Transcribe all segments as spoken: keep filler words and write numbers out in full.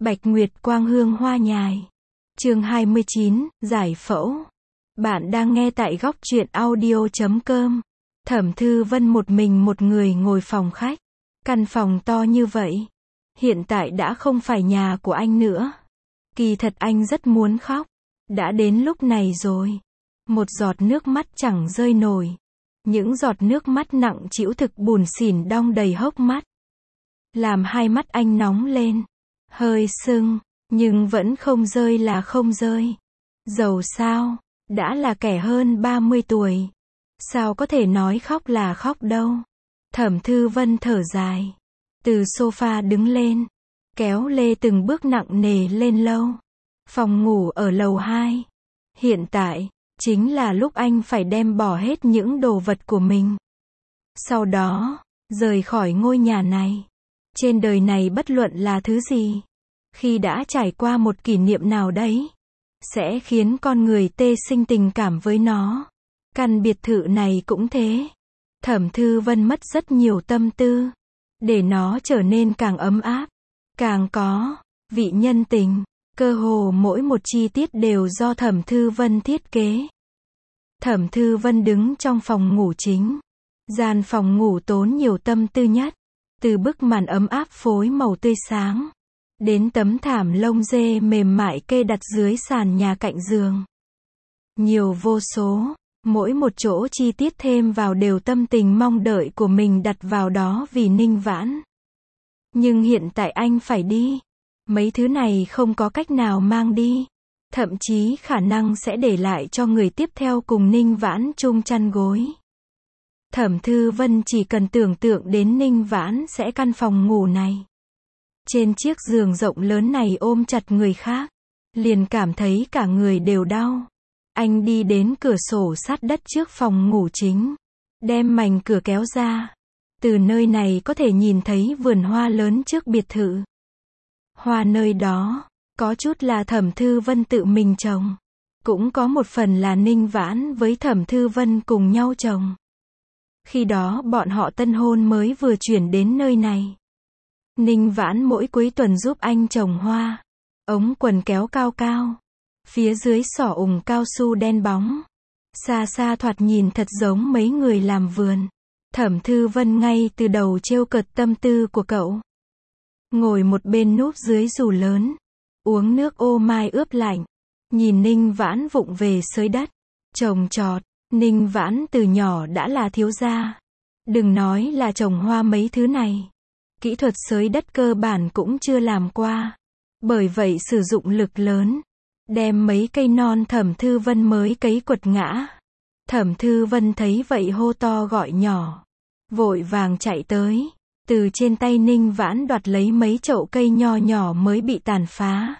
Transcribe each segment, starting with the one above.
Bạch Nguyệt Quang Hương Hoa Nhài. Chương hai mươi chín, Giải Phẫu. Bạn đang nghe tại góc truyện audio chấm com. Thẩm Thư Vân một mình một người ngồi phòng khách. Căn phòng to như vậy. Hiện tại đã không phải nhà của anh nữa. Kỳ thật anh rất muốn khóc. Đã đến lúc này rồi. Một giọt nước mắt chẳng rơi nổi. Những giọt nước mắt nặng trĩu thực bùn xỉn đong đầy hốc mắt. Làm hai mắt anh nóng lên. Hơi sưng, nhưng vẫn không rơi là không rơi. Dầu sao, đã là kẻ hơn ba mươi tuổi. Sao có thể nói khóc là khóc đâu. Thẩm Thư Vân thở dài. Từ sofa đứng lên. Kéo lê từng bước nặng nề lên lâu. Phòng ngủ ở lầu hai. Hiện tại, chính là lúc anh phải đem bỏ hết những đồ vật của mình. Sau đó, rời khỏi ngôi nhà này. Trên đời này bất luận là thứ gì, khi đã trải qua một kỷ niệm nào đấy, sẽ khiến con người tê sinh tình cảm với nó. Căn biệt thự này cũng thế. Thẩm Thư Vân mất rất nhiều tâm tư, để nó trở nên càng ấm áp, càng có vị nhân tình. Cơ hồ mỗi một chi tiết đều do Thẩm Thư Vân thiết kế. Thẩm Thư Vân đứng trong phòng ngủ chính. Gian phòng ngủ tốn nhiều tâm tư nhất. Từ bức màn ấm áp phối màu tươi sáng, đến tấm thảm lông dê mềm mại kê đặt dưới sàn nhà cạnh giường. Nhiều vô số, mỗi một chỗ chi tiết thêm vào đều tâm tình mong đợi của mình đặt vào đó vì Ninh Vãn. Nhưng hiện tại anh phải đi. Mấy thứ này không có cách nào mang đi. Thậm chí khả năng sẽ để lại cho người tiếp theo cùng Ninh Vãn chung chăn gối. Thẩm Thư Vân chỉ cần tưởng tượng đến Ninh Vãn sẽ căn phòng ngủ này. Trên chiếc giường rộng lớn này ôm chặt người khác. Liền cảm thấy cả người đều đau. Anh đi đến cửa sổ sát đất trước phòng ngủ chính. Đem mảnh cửa kéo ra. Từ nơi này có thể nhìn thấy vườn hoa lớn trước biệt thự. Hoa nơi đó, có chút là Thẩm Thư Vân tự mình trồng. Cũng có một phần là Ninh Vãn với Thẩm Thư Vân cùng nhau trồng. Khi đó bọn họ tân hôn mới vừa chuyển đến nơi này. Ninh Vãn mỗi cuối tuần giúp anh trồng hoa. Ống quần kéo cao cao. Phía dưới xỏ ủng cao su đen bóng. Xa xa thoạt nhìn thật giống mấy người làm vườn. Thẩm Thư Vân ngay từ đầu trêu cợt tâm tư của cậu. Ngồi một bên núp dưới dù lớn. Uống nước ô mai ướp lạnh. Nhìn Ninh Vãn vụng về xới đất. Trồng trọt. Ninh Vãn từ nhỏ đã là thiếu gia. Đừng nói là trồng hoa mấy thứ này. Kỹ thuật xới đất cơ bản cũng chưa làm qua. Bởi vậy sử dụng lực lớn. Đem mấy cây non Thẩm Thư Vân mới cấy quật ngã. Thẩm Thư Vân thấy vậy hô to gọi nhỏ. Vội vàng chạy tới. Từ trên tay Ninh Vãn đoạt lấy mấy chậu cây nho nhỏ mới bị tàn phá.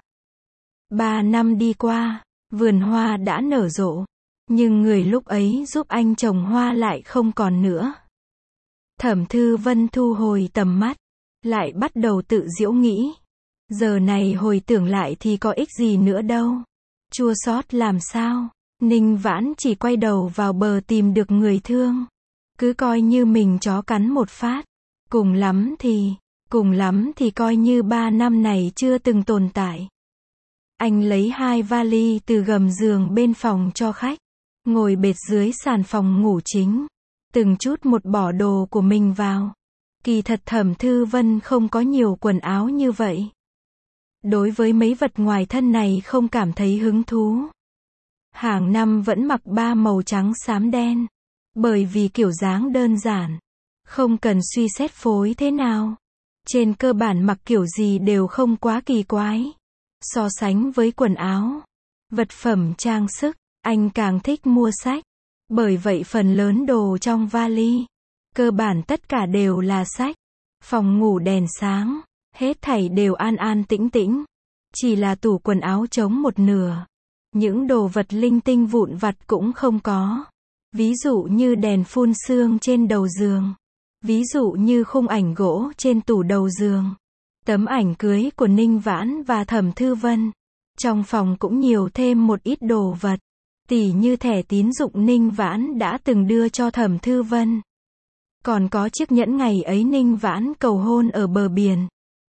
Ba năm đi qua, vườn hoa đã nở rộ. Nhưng người lúc ấy giúp anh trồng hoa lại không còn nữa. Thẩm Thư Vân thu hồi tầm mắt. Lại bắt đầu tự giễu nghĩ. Giờ này hồi tưởng lại thì có ích gì nữa đâu. Chua xót làm sao. Ninh Vãn chỉ quay đầu vào bờ tìm được người thương. Cứ coi như mình chó cắn một phát. Cùng lắm thì, cùng lắm thì coi như ba năm này chưa từng tồn tại. Anh lấy hai vali từ gầm giường bên phòng cho khách. Ngồi bệt dưới sàn phòng ngủ chính. Từng chút một bỏ đồ của mình vào. Kỳ thật Thẩm Thư Vân không có nhiều quần áo như vậy. Đối với mấy vật ngoài thân này không cảm thấy hứng thú. Hàng năm vẫn mặc ba màu trắng xám đen. Bởi vì kiểu dáng đơn giản. Không cần suy xét phối thế nào. Trên cơ bản mặc kiểu gì đều không quá kỳ quái. So sánh với quần áo, vật phẩm trang sức, anh càng thích mua sách. Bởi vậy phần lớn đồ trong vali, cơ bản tất cả đều là sách. Phòng ngủ đèn sáng, hết thảy đều an an tĩnh tĩnh. Chỉ là tủ quần áo trống một nửa. Những đồ vật linh tinh vụn vặt cũng không có. Ví dụ như đèn phun sương trên đầu giường. Ví dụ như khung ảnh gỗ trên tủ đầu giường. Tấm ảnh cưới của Ninh Vãn và Thẩm Thư Vân. Trong phòng cũng nhiều thêm một ít đồ vật. Tỉ như thẻ tín dụng Ninh Vãn đã từng đưa cho Thẩm Thư Vân. Còn có chiếc nhẫn ngày ấy Ninh Vãn cầu hôn ở bờ biển.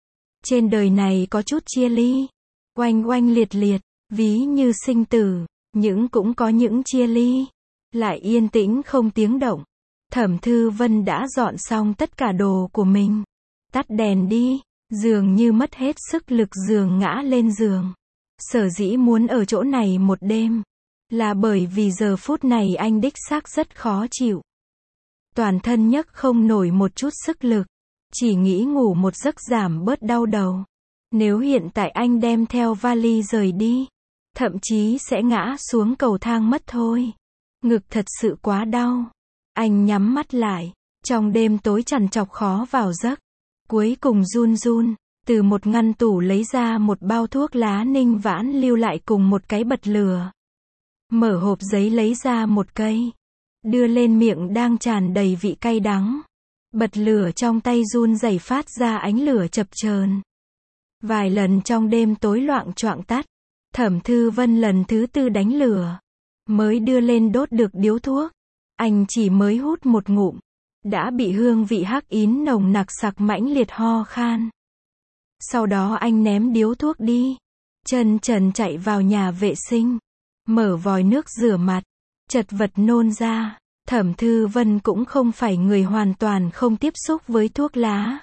Trên đời này có chút chia ly, oanh oanh liệt liệt, ví như sinh tử, những cũng có những chia ly, lại yên tĩnh không tiếng động. Thẩm Thư Vân đã dọn xong tất cả đồ của mình. Tắt đèn đi, dường như mất hết sức lực giường ngã lên giường. Sở dĩ muốn ở chỗ này một đêm, là bởi vì giờ phút này anh đích xác rất khó chịu. Toàn thân nhấc không nổi một chút sức lực, chỉ nghĩ ngủ một giấc giảm bớt đau đầu. Nếu hiện tại anh đem theo vali rời đi, thậm chí sẽ ngã xuống cầu thang mất thôi. Ngực thật sự quá đau. Anh nhắm mắt lại, trong đêm tối trằn trọc khó vào giấc. Cuối cùng run run, từ một ngăn tủ lấy ra một bao thuốc lá Ninh Vãn lưu lại cùng một cái bật lửa. Mở hộp giấy lấy ra một cây, đưa lên miệng đang tràn đầy vị cay đắng. Bật lửa trong tay run rẩy phát ra ánh lửa chập chờn. Vài lần trong đêm tối loạng choạng tắt. Thẩm Thư Vân lần thứ tư đánh lửa, mới đưa lên đốt được điếu thuốc. Anh chỉ mới hút một ngụm, đã bị hương vị hắc ín nồng nặc sặc mãnh liệt ho khan. Sau đó anh ném điếu thuốc đi, chân trần chạy vào nhà vệ sinh, mở vòi nước rửa mặt, chật vật nôn ra. Thẩm Thư Vân cũng không phải người hoàn toàn không tiếp xúc với thuốc lá.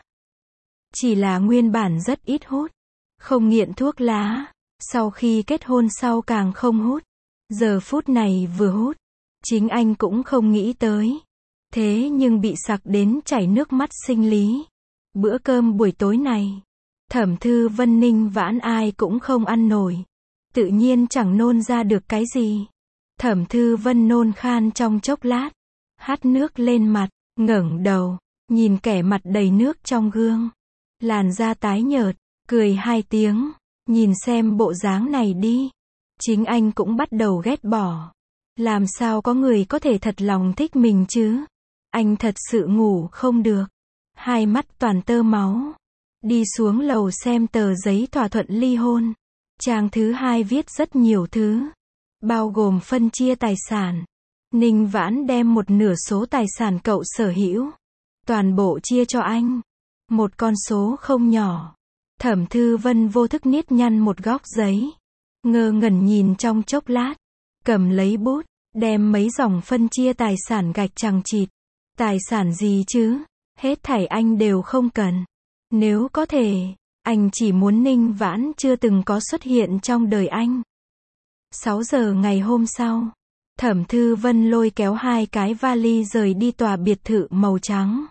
Chỉ là nguyên bản rất ít hút, không nghiện thuốc lá. Sau khi kết hôn sau càng không hút. Giờ phút này vừa hút, chính anh cũng không nghĩ tới. Thế nhưng bị sặc đến chảy nước mắt sinh lý. Bữa cơm buổi tối này, Thẩm Thư Vân Ninh Vãn ai cũng không ăn nổi. Tự nhiên chẳng nôn ra được cái gì. Thẩm Thư Vân nôn khan trong chốc lát, hắt nước lên mặt, ngẩng đầu, nhìn kẻ mặt đầy nước trong gương. Làn da tái nhợt, cười hai tiếng. Nhìn xem bộ dáng này đi. Chính anh cũng bắt đầu ghét bỏ. Làm sao có người có thể thật lòng thích mình chứ? Anh thật sự ngủ không được. Hai mắt toàn tơ máu. Đi xuống lầu xem tờ giấy thỏa thuận ly hôn. Trang thứ hai viết rất nhiều thứ, bao gồm phân chia tài sản. Ninh Vãn đem một nửa số tài sản cậu sở hữu, toàn bộ chia cho anh. Một con số không nhỏ. Thẩm Thư Vân vô thức niết nhăn một góc giấy. Ngơ ngẩn nhìn trong chốc lát. Cầm lấy bút, đem mấy dòng phân chia tài sản gạch chằng chịt. Tài sản gì chứ? Hết thảy anh đều không cần. Nếu có thể, anh chỉ muốn Ninh Vãn chưa từng có xuất hiện trong đời anh. sáu giờ ngày hôm sau, Thẩm Thư Vân lôi kéo hai cái vali rời đi tòa biệt thự màu trắng.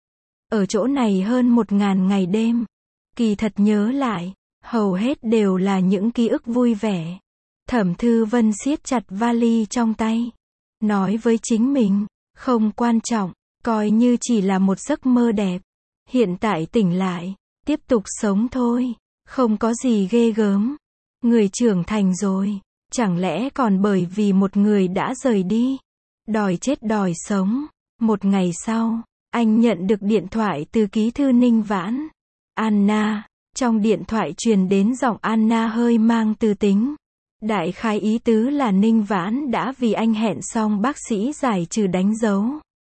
Ở chỗ này hơn một ngàn ngày đêm. Kỳ thật nhớ lại, hầu hết đều là những ký ức vui vẻ. Thẩm Thư Vân siết chặt vali trong tay, nói với chính mình, không quan trọng, coi như chỉ là một giấc mơ đẹp. Hiện tại tỉnh lại, tiếp tục sống thôi, không có gì ghê gớm. Người trưởng thành rồi, chẳng lẽ còn bởi vì một người đã rời đi, đòi chết đòi sống. Một ngày sau, anh nhận được điện thoại từ ký thư Ninh Vãn. Anna, trong điện thoại truyền đến giọng Anna hơi mang tư tính. Đại khái ý tứ là Ninh Vãn đã vì anh hẹn xong bác sĩ giải trừ đánh dấu.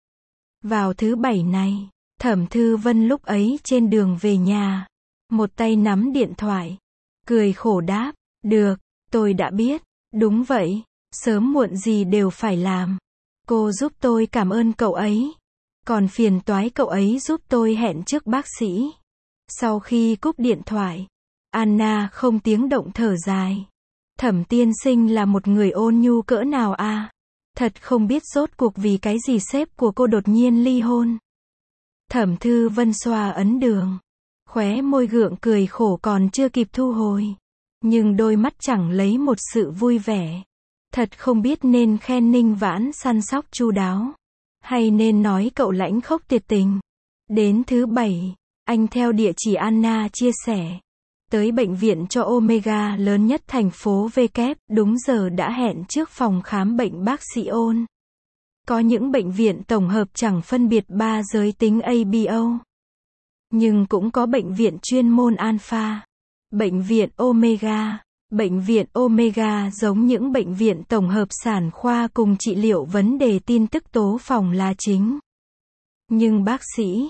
Vào thứ bảy này, Thẩm Thư Vân lúc ấy trên đường về nhà, một tay nắm điện thoại, cười khổ đáp, được, tôi đã biết, đúng vậy, sớm muộn gì đều phải làm. Cô giúp tôi cảm ơn cậu ấy, còn phiền toái cậu ấy giúp tôi hẹn trước bác sĩ. Sau khi cúp điện thoại, Anna không tiếng động thở dài. Thẩm tiên sinh là một người ôn nhu cỡ nào à? Thật không biết rốt cuộc vì cái gì sếp của cô đột nhiên ly hôn. Thẩm Thư Vân xoa ấn đường, khóe môi gượng cười khổ còn chưa kịp thu hồi. Nhưng đôi mắt chẳng lấy một sự vui vẻ. Thật không biết nên khen Ninh Vãn săn sóc chu đáo, hay nên nói cậu lãnh khốc tuyệt tình. Đến thứ bảy, anh theo địa chỉ Anna chia sẻ, tới bệnh viện cho Omega lớn nhất thành phố V, đúng giờ đã hẹn trước phòng khám bệnh bác sĩ Ôn. Có những bệnh viện tổng hợp chẳng phân biệt ba giới tính A B O. Nhưng cũng có bệnh viện chuyên môn Alpha, bệnh viện Omega. Bệnh viện Omega giống những bệnh viện tổng hợp sản khoa cùng trị liệu vấn đề tin tức tố phòng là chính. Nhưng bác sĩ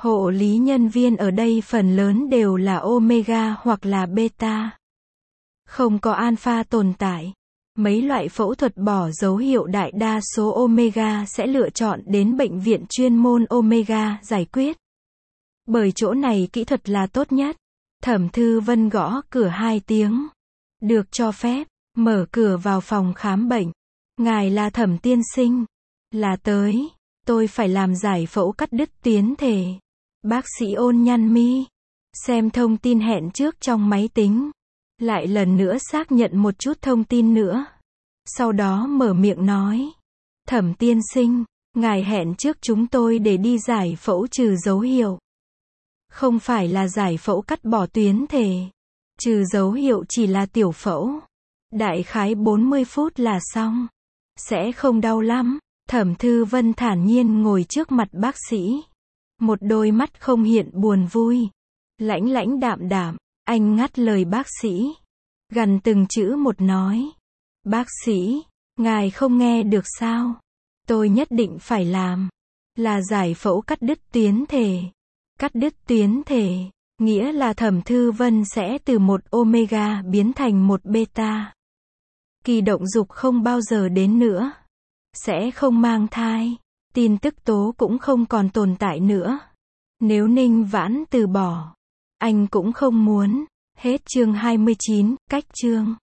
Hộ lý nhân viên ở đây phần lớn đều là omega hoặc là beta. Không có alpha tồn tại. Mấy loại phẫu thuật bỏ dấu hiệu đại đa số omega sẽ lựa chọn đến bệnh viện chuyên môn omega giải quyết. Bởi chỗ này kỹ thuật là tốt nhất. Thẩm Thư Vân gõ cửa hai tiếng. Được cho phép, mở cửa vào phòng khám bệnh. Ngài là Thẩm tiên sinh. Là tới. Tôi phải làm giải phẫu cắt đứt tuyến thể. Bác sĩ Ôn nhăn mi. Xem thông tin hẹn trước trong máy tính. Lại lần nữa xác nhận một chút thông tin nữa. Sau đó mở miệng nói. Thẩm tiên sinh, ngài hẹn trước chúng tôi để đi giải phẫu trừ dấu hiệu. Không phải là giải phẫu cắt bỏ tuyến thể. Trừ dấu hiệu chỉ là tiểu phẫu. Đại khái bốn mươi phút là xong. Sẽ không đau lắm. Thẩm Thư Vân thản nhiên ngồi trước mặt bác sĩ. Một đôi mắt không hiện buồn vui. Lãnh lãnh đạm đạm, anh ngắt lời bác sĩ. Gần từng chữ một nói. Bác sĩ, ngài không nghe được sao? Tôi nhất định phải làm. Là giải phẫu cắt đứt tuyến thể. Cắt đứt tuyến thể, nghĩa là Thẩm Thư Vân sẽ từ một omega biến thành một beta. Kỳ động dục không bao giờ đến nữa. Sẽ không mang thai. Tin tức tố cũng không còn tồn tại nữa. Nếu Ninh Vãn từ bỏ, anh cũng không muốn. Hết chương hai mươi chín, cách chương.